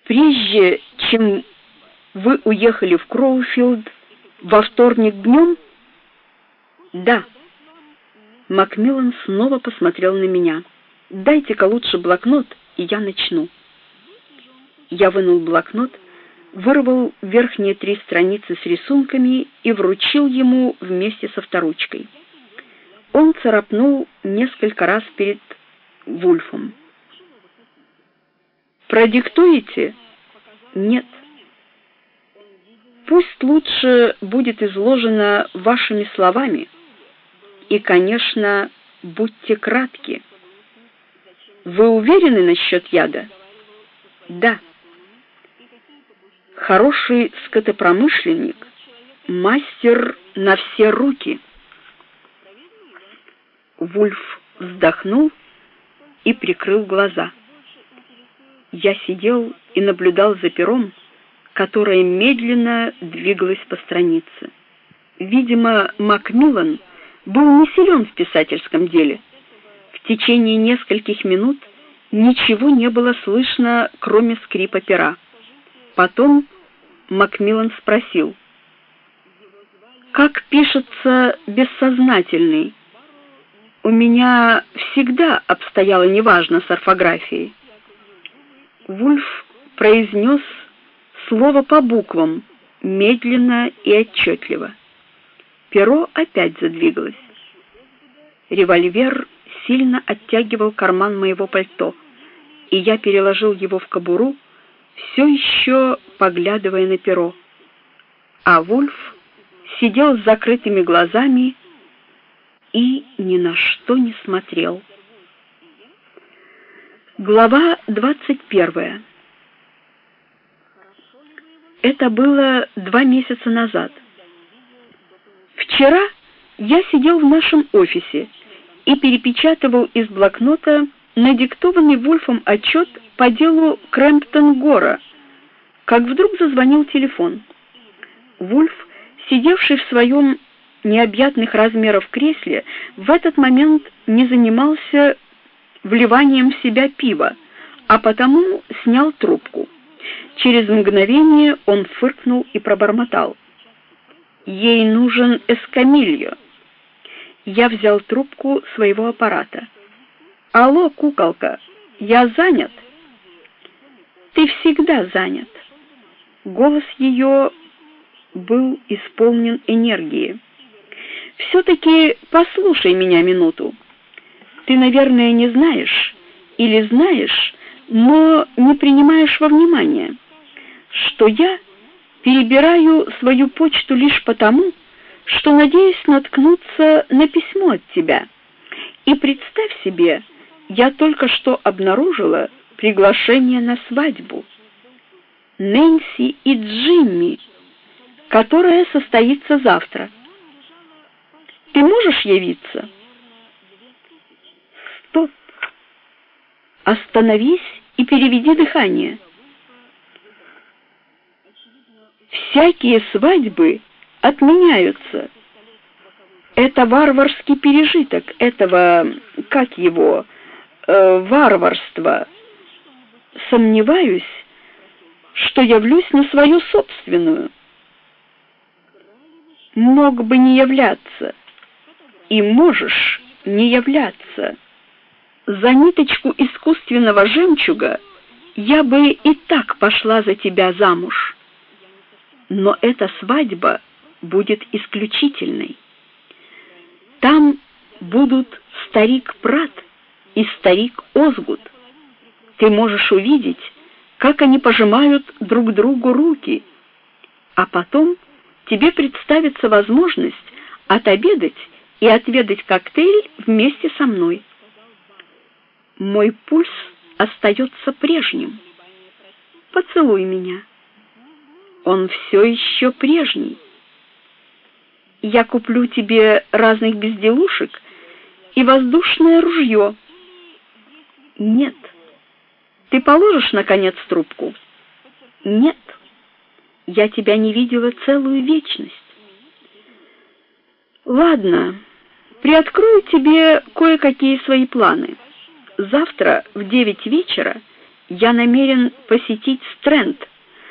Прежде чем вы уехали в Кроуфилд во вторник днем? Да. Макмиллан снова посмотрел на меня. Дайте-ка лучше блокнот, и я начну. Я вынул блокнот, вырвал верхние 3 страницы с рисунками и вручил ему вместе со авторучкой. Он царапнул несколько раз перед Вульфом. «Продиктуете?» «Нет». «Пусть лучше будет изложено вашими словами. И, конечно, будьте кратки. Вы уверены насчет яда?» «Да». «Хороший скотопромышленник, мастер на все руки». Вульф вздохнул и прикрыл глаза. Я сидел и наблюдал за пером, которое медленно двигалось по странице. Видимо, Макмиллан был не силен в писательском деле. В течение нескольких минут ничего не было слышно, кроме скрипа пера. Потом Макмиллан спросил: «Как пишется бессознательный? У меня всегда обстояло неважно с орфографией». Вульф произнес слово по буквам, медленно и отчетливо. Перо опять задвигалось. Револьвер сильно оттягивал карман моего пальто, и я переложил его в кобуру, все еще поглядывая на перо. А Вульф сидел с закрытыми глазами и ни на что не смотрел. Глава 21. Это было 2 месяца назад. Вчера я сидел в нашем офисе и перепечатывал из блокнота надиктованный Вульфом отчет по делу Крэмптон-Гора, как вдруг зазвонил телефон. Вульф, сидевший в своем необъятных размеров кресле, в этот момент не занимался вливанием в себя пива, а потому снял трубку. Через мгновение он фыркнул и пробормотал: «Ей нужен эскамильо». Я взял трубку своего аппарата. «Алло, куколка, я занят». «Ты всегда занят». Голос ее был исполнен энергии. «Все-таки послушай меня минуту. Ты, наверное, не знаешь, или знаешь, но не принимаешь во внимание, что я перебираю свою почту лишь потому, что надеюсь наткнуться на письмо от тебя. И представь себе, я только что обнаружила приглашение на свадьбу. Нэнси и Джимми, которая состоится завтра. Ты можешь явиться?» «Стоп! Остановись и переведи дыхание. Всякие свадьбы отменяются. Это варварский пережиток этого, как его, варварства. Сомневаюсь, что явлюсь на свою собственную». «Мог бы не являться, и можешь не являться. За ниточку искусственного жемчуга я бы и так пошла за тебя замуж. Но эта свадьба будет исключительной. Там будут старик Прат и старик Озгуд. Ты можешь увидеть, как они пожимают друг другу руки, а потом тебе представится возможность отобедать и отведать коктейль вместе со мной. Мой пульс остается прежним. Поцелуй меня. Он все еще прежний. Я куплю тебе разных безделушек и воздушное ружье. Нет. Ты положишь, наконец, трубку? Нет. Я тебя не видела целую вечность. Ладно, приоткрою тебе кое-какие свои планы. Завтра в 9 вечера Я намерен посетить Стрэнд.